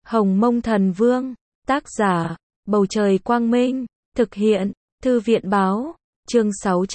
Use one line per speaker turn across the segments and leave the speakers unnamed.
Hồng Mông Thần Vương, tác giả, Bầu Trời Quang Minh, thực hiện, Thư viện Báo, chương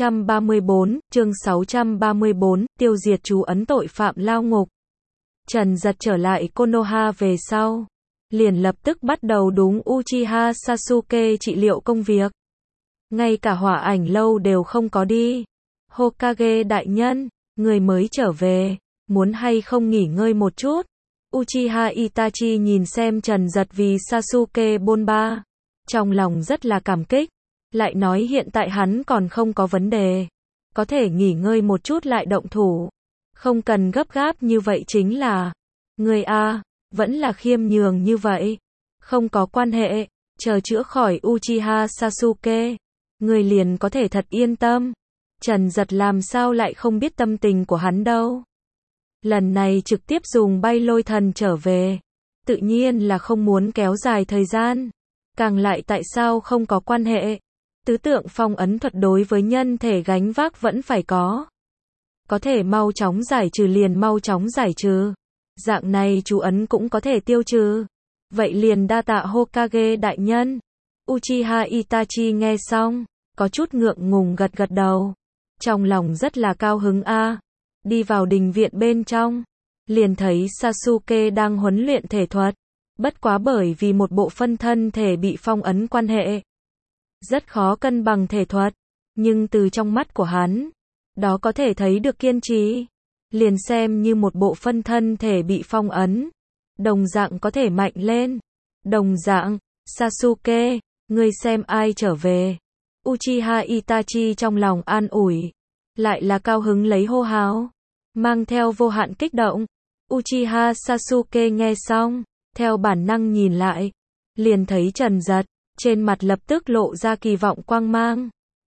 634, tiêu diệt chú ấn tội phạm lao ngục. Trần Dật trở lại Konoha về sau, liền lập tức bắt đầu đúng Uchiha Sasuke trị liệu công việc. Ngay cả hỏa ảnh lâu đều không có đi. Hokage đại nhân, người mới trở về, muốn hay không nghỉ ngơi một chút? Uchiha Itachi nhìn xem Trần Dật vì Sasuke bôn ba, trong lòng rất là cảm kích, lại nói hiện tại hắn còn không có vấn đề, có thể nghỉ ngơi một chút lại động thủ, không cần gấp gáp như vậy chính là. Người a, vẫn là khiêm nhường như vậy, không có quan hệ, chờ chữa khỏi Uchiha Sasuke, người liền có thể thật yên tâm. Trần Dật làm sao lại không biết tâm tình của hắn đâu. Lần này trực tiếp dùng bay lôi thần trở về, tự nhiên là không muốn kéo dài thời gian. Càng lại tại sao không có quan hệ. Tứ tượng phong ấn thuật đối với nhân thể gánh vác vẫn phải có. Có thể mau chóng giải trừ liền mau chóng giải trừ. Dạng này chú ấn cũng có thể tiêu trừ. Vậy liền đa tạ Hokage đại nhân. Uchiha Itachi nghe xong, có chút ngượng ngùng gật gật đầu. Trong lòng rất là cao hứng a. Đi vào đình viện bên trong, liền thấy Sasuke đang huấn luyện thể thuật. Bất quá bởi vì một bộ phân thân thể bị phong ấn quan hệ, rất khó cân bằng thể thuật. Nhưng từ trong mắt của hắn, đó có thể thấy được kiên trì. Liền xem như một bộ phân thân thể bị phong ấn, đồng dạng có thể mạnh lên. Đồng dạng, Sasuke, ngươi xem ai trở về. Uchiha Itachi trong lòng an ủi, lại là cao hứng lấy hô hào, mang theo vô hạn kích động. Uchiha Sasuke nghe xong, theo bản năng nhìn lại, liền thấy Trần Dật, trên mặt lập tức lộ ra kỳ vọng quang mang.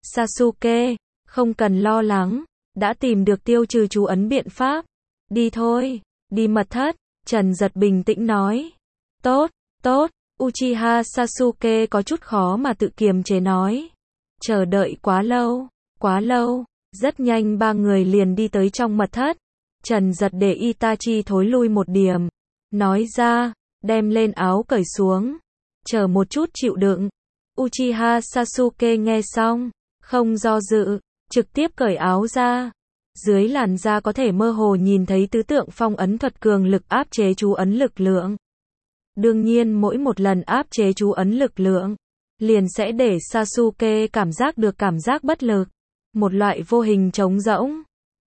Sasuke, không cần lo lắng, đã tìm được tiêu trừ chú ấn biện pháp. Đi thôi, đi mật thất, Trần Dật bình tĩnh nói. Tốt, tốt, Uchiha Sasuke có chút khó mà tự kiềm chế nói. Chờ đợi quá lâu, rất nhanh ba người liền đi tới trong mật thất. Trần Dật để Itachi thối lui một điểm, nói ra, đem lên áo cởi xuống, chờ một chút chịu đựng. Uchiha Sasuke nghe xong, không do dự, trực tiếp cởi áo ra. Dưới làn da có thể mơ hồ nhìn thấy tứ tượng phong ấn thuật cường lực áp chế chú ấn lực lượng. Đương nhiên mỗi một lần áp chế chú ấn lực lượng, liền sẽ để Sasuke cảm giác được cảm giác bất lực, một loại vô hình trống rỗng.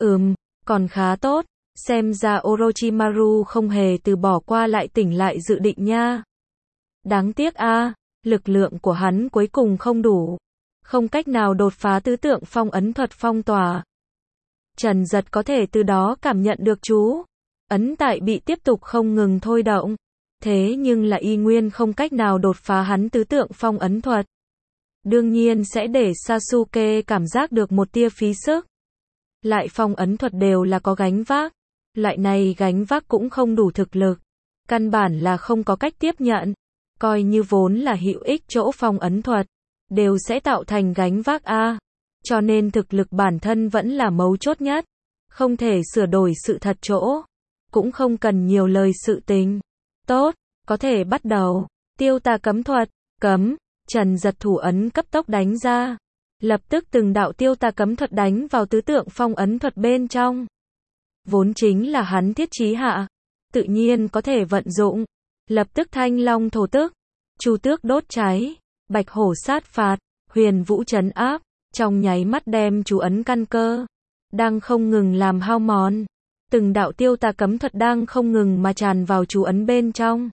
Còn khá tốt, xem ra Orochimaru không hề từ bỏ qua lại tỉnh lại dự định nha. Đáng tiếc a, lực lượng của hắn cuối cùng không đủ, không cách nào đột phá tứ tượng phong ấn thuật phong tỏa. Trần Dật có thể từ đó cảm nhận được chú ấn tại bị tiếp tục không ngừng thôi động, thế nhưng là y nguyên không cách nào đột phá hắn tứ tượng phong ấn thuật. Đương nhiên sẽ để Sasuke cảm giác được một tia phí sức. Lại phong ấn thuật đều là có gánh vác, loại này gánh vác cũng không đủ thực lực, căn bản là không có cách tiếp nhận. Coi như vốn là hữu ích chỗ phong ấn thuật, đều sẽ tạo thành gánh vác a. Cho nên thực lực bản thân vẫn là mấu chốt nhất, không thể sửa đổi sự thật chỗ, cũng không cần nhiều lời sự tình. Tốt, có thể bắt đầu. Tiêu tà cấm thuật, cấm. Trần Dật thủ ấn cấp tốc đánh ra, lập tức từng đạo tiêu tà cấm thuật đánh vào tứ tượng phong ấn thuật bên trong. Vốn chính là hắn thiết chí hạ, tự nhiên có thể vận dụng. Lập tức thanh long thổ tức, chu tước đốt cháy, bạch hổ sát phạt, huyền vũ trấn áp, trong nháy mắt đem chú ấn căn cơ đang không ngừng làm hao mòn. Từng đạo tiêu tà cấm thuật đang không ngừng mà tràn vào chú ấn bên trong.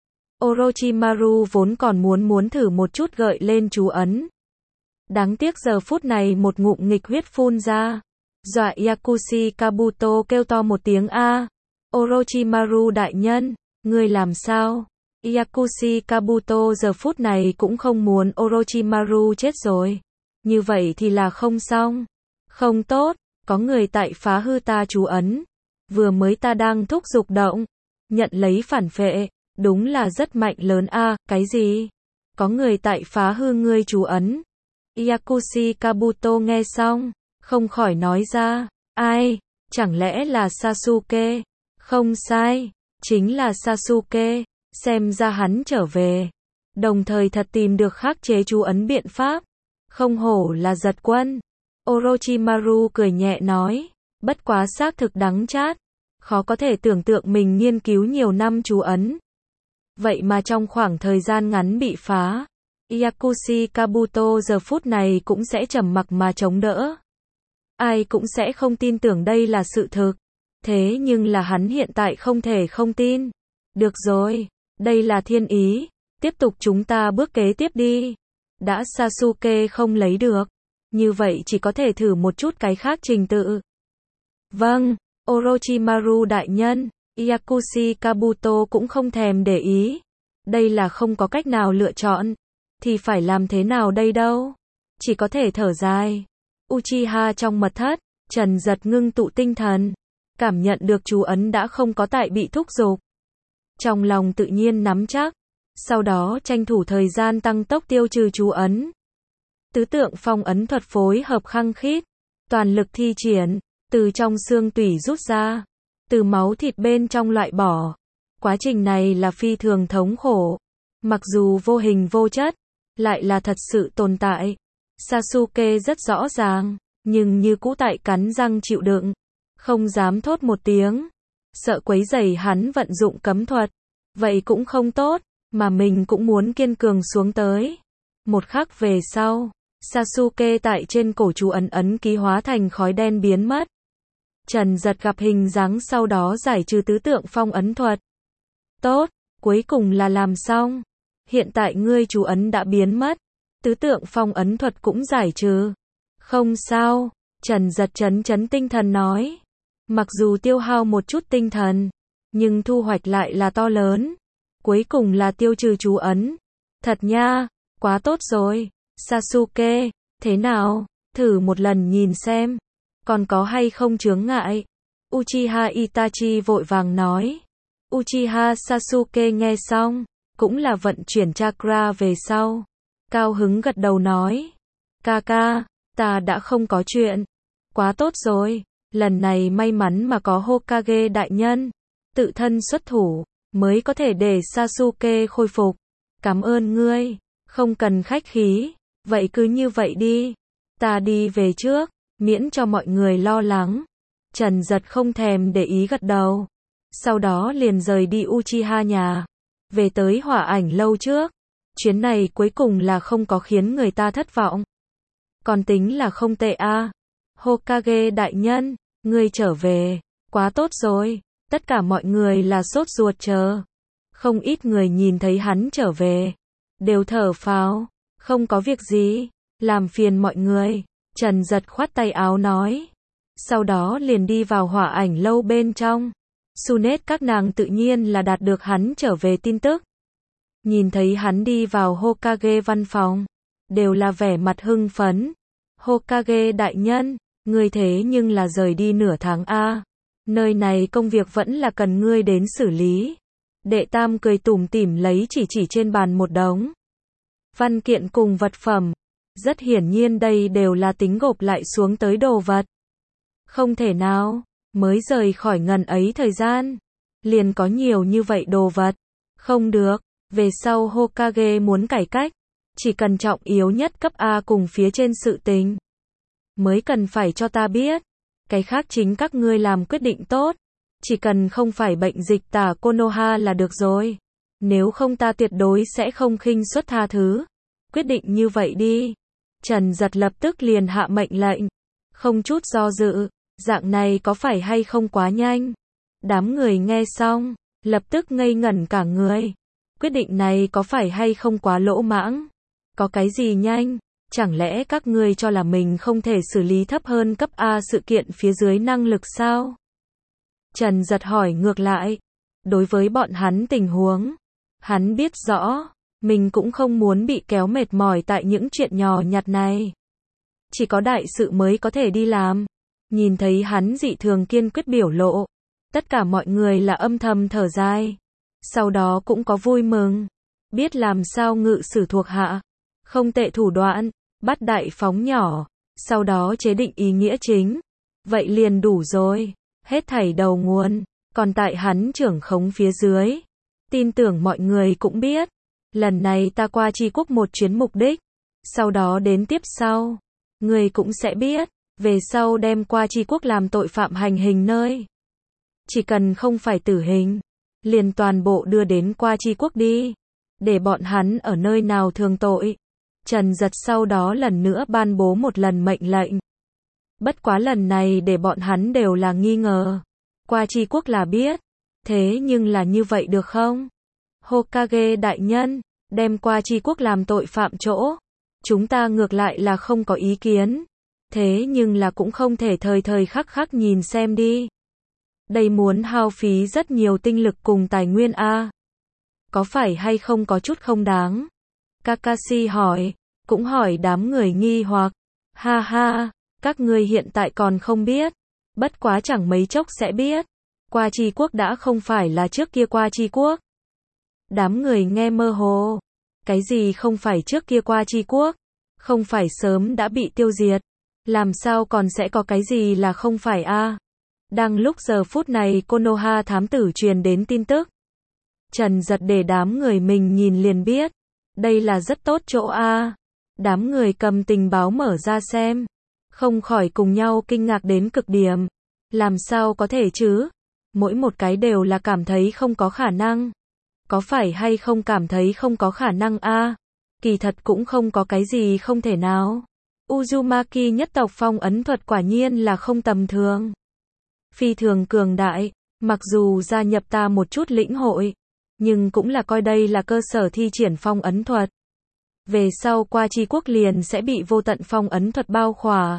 Orochimaru vốn còn muốn thử một chút gợi lên chú ấn. Đáng tiếc giờ phút này một ngụm nghịch huyết phun ra, dọa Yakushi Kabuto kêu to một tiếng a. Orochimaru đại nhân, ngươi làm sao? Yakushi Kabuto giờ phút này cũng không muốn Orochimaru chết rồi. Như vậy thì là không xong. Không tốt, có người tại phá hư ta chú ấn. Vừa mới ta đang thúc giục động, nhận lấy phản phệ. Đúng là rất mạnh lớn a. Cái gì? Có người tại phá hư ngươi chú ấn. Yakushi Kabuto nghe xong, không khỏi nói ra, ai? Chẳng lẽ là Sasuke? Không sai, chính là Sasuke. Xem ra hắn trở về. Đồng thời thật tìm được khắc chế chú ấn biện pháp. Không hổ là giật quân. Orochimaru cười nhẹ nói. Bất quá xác thực đắng chát. Khó có thể tưởng tượng mình nghiên cứu nhiều năm chú ấn. Vậy mà trong khoảng thời gian ngắn bị phá. Yakushi Kabuto giờ phút này cũng sẽ trầm mặc mà chống đỡ. Ai cũng sẽ không tin tưởng đây là sự thực. Thế nhưng là hắn hiện tại không thể không tin. Được rồi, đây là thiên ý. Tiếp tục chúng ta bước kế tiếp đi. Đã Sasuke không lấy được. Như vậy chỉ có thể thử một chút cái khác trình tự. Vâng, Orochimaru đại nhân. Yakushi Kabuto cũng không thèm để ý. Đây là không có cách nào lựa chọn. Thì phải làm thế nào đây đâu? Chỉ có thể thở dài. Uchiha trong mật thất, Trần Giật ngưng tụ tinh thần. Cảm nhận được chú ấn đã không có tại bị thúc giục. Trong lòng tự nhiên nắm chắc. Sau đó tranh thủ thời gian tăng tốc tiêu trừ chú ấn. Tứ tượng phong ấn thuật phối hợp khăng khít. Toàn lực thi triển. Từ trong xương tủy rút ra. Từ máu thịt bên trong loại bỏ. Quá trình này là phi thường thống khổ. Mặc dù vô hình vô chất. Lại là thật sự tồn tại. Sasuke rất rõ ràng. Nhưng như cũ tại cắn răng chịu đựng. Không dám thốt một tiếng. Sợ quấy rầy hắn vận dụng cấm thuật. Vậy cũng không tốt. Mà mình cũng muốn kiên cường xuống tới. Một khắc về sau. Sasuke tại trên cổ chú ấn ký hóa thành khói đen biến mất. Trần Giật gặp hình dáng sau đó giải trừ tứ tượng phong ấn thuật. Tốt, cuối cùng là làm xong. Hiện tại ngươi chú ấn đã biến mất. Tứ tượng phong ấn thuật cũng giải trừ. Không sao, Trần Giật chấn tinh thần nói. Mặc dù tiêu hao một chút tinh thần, nhưng thu hoạch lại là to lớn. Cuối cùng là tiêu trừ chú ấn. Thật nha, quá tốt rồi. Sasuke, thế nào? Thử một lần nhìn xem. Còn có hay không chướng ngại? Uchiha Itachi vội vàng nói. Uchiha Sasuke nghe xong, cũng là vận chuyển chakra về sau. Cao hứng gật đầu nói. Kaka, ta đã không có chuyện. Quá tốt rồi, lần này may mắn mà có Hokage đại nhân. Tự thân xuất thủ, mới có thể để Sasuke khôi phục. Cảm ơn ngươi, không cần khách khí. Vậy cứ như vậy đi. Ta đi về trước, miễn cho mọi người lo lắng. Trần Giật không thèm để ý gật đầu. Sau đó liền rời đi Uchiha nhà. Về tới Hỏa Ảnh lâu trước. Chuyến này cuối cùng là không có khiến người ta thất vọng. Còn tính là không tệ a. Hokage đại nhân, ngươi trở về. Quá tốt rồi. Tất cả mọi người là sốt ruột chờ. Không ít người nhìn thấy hắn trở về. Đều thở phào. Không có việc gì. Làm phiền mọi người. Trần Giật khoát tay áo nói. Sau đó liền đi vào Hỏa Ảnh lâu bên trong. Tsunade các nàng tự nhiên là đạt được hắn trở về tin tức. Nhìn thấy hắn đi vào Hokage văn phòng. Đều là vẻ mặt hưng phấn. Hokage đại nhân, ngươi thế nhưng là rời đi nửa tháng a. Nơi này công việc vẫn là cần ngươi đến xử lý. Đệ Tam cười tủm tỉm lấy chỉ trên bàn một đống văn kiện cùng vật phẩm. Rất hiển nhiên đây đều là tính gộp lại xuống tới đồ vật. Không thể nào, mới rời khỏi ngần ấy thời gian. Liền có nhiều như vậy đồ vật. Không được, về sau Hokage muốn cải cách. Chỉ cần trọng yếu nhất cấp A cùng phía trên sự tình. Mới cần phải cho ta biết. Cái khác chính các ngươi làm quyết định tốt. Chỉ cần không phải bệnh dịch tả Konoha là được rồi. Nếu không ta tuyệt đối sẽ không khinh suất tha thứ. Quyết định như vậy đi. Trần Giật lập tức liền hạ mệnh lệnh. Không chút do dự. Dạng này có phải hay không quá nhanh? Đám người nghe xong, lập tức ngây ngẩn cả người. Quyết định này có phải hay không quá lỗ mãng? Có cái gì nhanh? Chẳng lẽ các ngươi cho là mình không thể xử lý thấp hơn cấp A sự kiện phía dưới năng lực sao? Trần Giật hỏi ngược lại. Đối với bọn hắn tình huống, hắn biết rõ, mình cũng không muốn bị kéo mệt mỏi tại những chuyện nhỏ nhặt này. Chỉ có đại sự mới có thể đi làm. Nhìn thấy hắn dị thường kiên quyết biểu lộ. Tất cả mọi người là âm thầm thở dài. Sau đó cũng có vui mừng. Biết làm sao ngự sử thuộc hạ. Không tệ thủ đoạn, bắt đại phóng nhỏ. Sau đó chế định ý nghĩa chính. Vậy liền đủ rồi. Hết thảy đầu nguồn. Còn tại hắn trưởng khống phía dưới. tin tưởng mọi người cũng biết. Lần này ta qua Tri Quốc một chuyến mục đích. Sau đó đến tiếp sau. Người cũng sẽ biết. Về sau đem qua Tri Quốc làm tội phạm hành hình nơi. Chỉ cần không phải tử hình. Liền toàn bộ đưa đến qua Tri Quốc đi. Để bọn hắn ở nơi nào thường tội. Trần Giật sau đó lần nữa ban bố một lần mệnh lệnh. Bất quá lần này để bọn hắn đều là nghi ngờ. Qua Tri Quốc là biết. Thế nhưng là như vậy được không? Hokage đại nhân, đem qua Tri Quốc làm tội phạm chỗ. Chúng ta ngược lại là không có ý kiến. Thế nhưng là cũng không thể thời thời khắc khắc nhìn xem đi. Đây muốn hao phí rất nhiều tinh lực cùng tài nguyên a. Có phải hay không có chút không đáng? Kakashi hỏi, cũng hỏi đám người nghi hoặc. Ha ha, các ngươi hiện tại còn không biết. Bất quá chẳng mấy chốc sẽ biết. Qua Tri Quốc đã không phải là trước kia qua Tri Quốc. Đám người nghe mơ hồ. Cái gì không phải trước kia qua Tri Quốc? Không phải sớm đã bị tiêu diệt. Làm sao còn sẽ có cái gì là không phải a? Đang lúc giờ phút này Konoha thám tử truyền đến tin tức. Trần Giật để đám người mình nhìn liền biết. Đây là rất tốt chỗ a. Đám người cầm tình báo mở ra xem. Không khỏi cùng nhau kinh ngạc đến cực điểm. Làm sao có thể chứ? Mỗi một cái đều là cảm thấy không có khả năng. Có phải hay không cảm thấy không có khả năng a? Kỳ thật cũng không có cái gì không thể nào. Uzumaki nhất tộc phong ấn thuật quả nhiên là không tầm thường. Phi thường cường đại, mặc dù gia nhập ta một chút lĩnh hội, nhưng cũng là coi đây là cơ sở thi triển phong ấn thuật. Về sau qua Tri Quốc liền sẽ bị vô tận phong ấn thuật bao khỏa.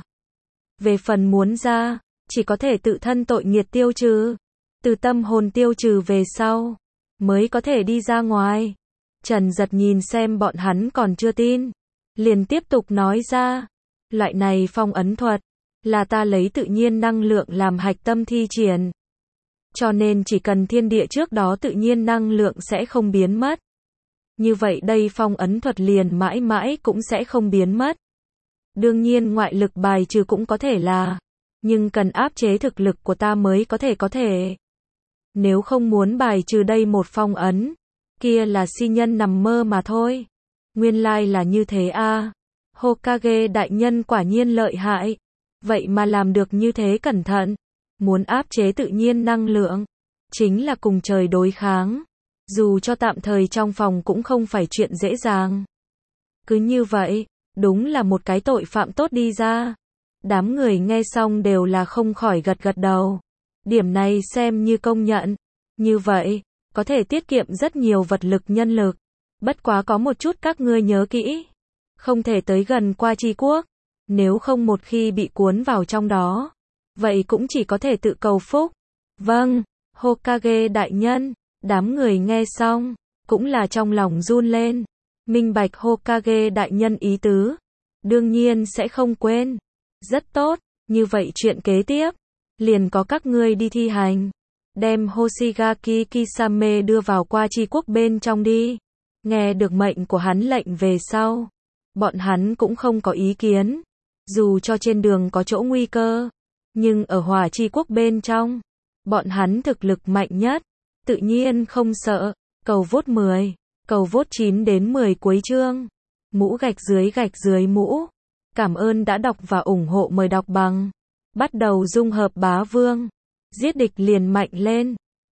Về phần muốn ra, chỉ có thể tự thân tội nghiệt tiêu trừ. Từ tâm hồn tiêu trừ về sau, mới có thể đi ra ngoài. Trần Giật nhìn xem bọn hắn còn chưa tin. Liền tiếp tục nói ra. Loại này phong ấn thuật, là ta lấy tự nhiên năng lượng làm hạch tâm thi triển. Cho nên chỉ cần thiên địa trước đó tự nhiên năng lượng sẽ không biến mất. Như vậy đây phong ấn thuật liền mãi mãi cũng sẽ không biến mất. Đương nhiên ngoại lực bài trừ cũng có thể là. Nhưng cần áp chế thực lực của ta mới có thể. Nếu không muốn bài trừ đây một phong ấn, kia là si nhân nằm mơ mà thôi. Nguyên lai là như thế a. Hokage đại nhân quả nhiên lợi hại. Vậy mà làm được như thế cẩn thận. Muốn áp chế tự nhiên năng lượng, chính là cùng trời đối kháng. Dù cho tạm thời trong phòng cũng không phải chuyện dễ dàng. Cứ như vậy, đúng là một cái tội phạm tốt đi ra. Đám người nghe xong đều là không khỏi gật gật đầu. Điểm này xem như công nhận. Như vậy, có thể tiết kiệm rất nhiều vật lực nhân lực. Bất quá có một chút các ngươi nhớ kỹ. Không thể tới gần qua Tri Quốc. Nếu không một khi bị cuốn vào trong đó, vậy cũng chỉ có thể tự cầu phúc. Vâng, Hokage đại nhân. Đám người nghe xong, cũng là trong lòng run lên. Minh bạch Hokage đại nhân ý tứ. Đương nhiên sẽ không quên. Rất tốt, như vậy chuyện kế tiếp. Liền có các ngươi đi thi hành. Đem Hoshigaki Kisame đưa vào qua Tri Quốc bên trong đi. Nghe được mệnh của hắn lệnh về sau. Bọn hắn cũng không có ý kiến. Dù cho trên đường có chỗ nguy cơ. Nhưng ở Hỏa Tri Quốc bên trong. Bọn hắn thực lực mạnh nhất. Tự nhiên không sợ. Cầu vote 10. Cầu vote 9 đến 10 cuối chương. Mũ gạch dưới mũ. Cảm ơn đã đọc và ủng hộ, mời đọc bằng. Bắt đầu dung hợp bá vương. Giết địch liền mạnh lên.